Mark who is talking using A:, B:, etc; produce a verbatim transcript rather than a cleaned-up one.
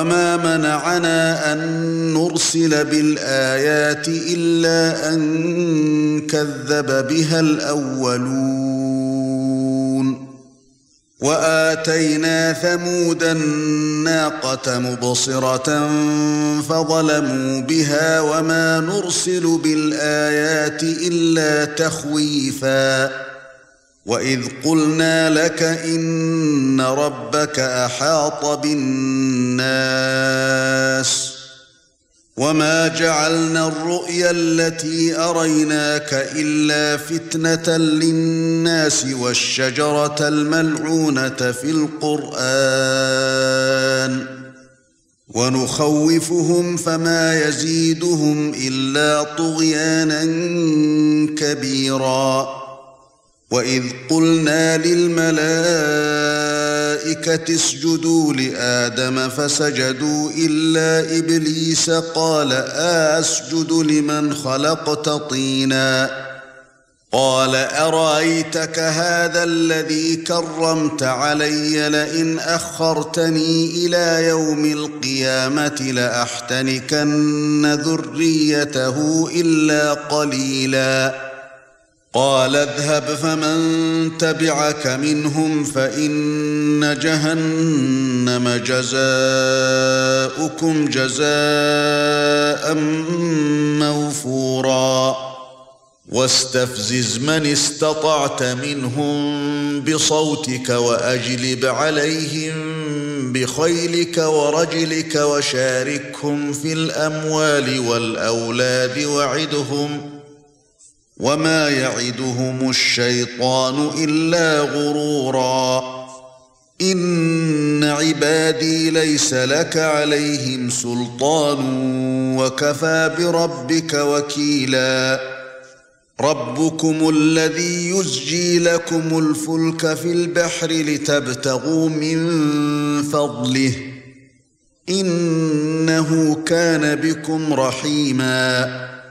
A: وما منعنا أن نرسل بالآيات إلا أن كذب بها الأولون وآتينا ثمود الناقة مبصرة فظلموا بها وما نرسل بالآيات إلا تخويفا وإذ قلنا لك إن ربك أحاط بالناس وما جعلنا الرؤيا التي أريناك إلا فتنة للناس والشجرة الملعونة في القرآن ونخوفهم فما يزيدهم إلا طغيانا كبيرا وإذ قلنا للملائكة اسجدوا لآدم فسجدوا إلا إبليس قال أسجد لمن خلقت طينا قال أرأيتك هذا الذي كرمت علي لئن أخرتني إلى يوم القيامة لأحتنكن ذريته إلا قليلا قال اذهب فمن تبعك منهم فإن جهنم جزاؤكم جزاء موفورا واستفزز من استطعت منهم بصوتك وأجلب عليهم بخيلك ورجلك وشاركهم في الأموال والأولاد وعدهم وما يعدهم الشيطان إلا غرورا إن عبادي ليس لك عليهم سلطان وكفى بربك وكيلا ربكم الذي يزجي لكم الفلك في البحر لتبتغوا من فضله إنه كان بكم رحيما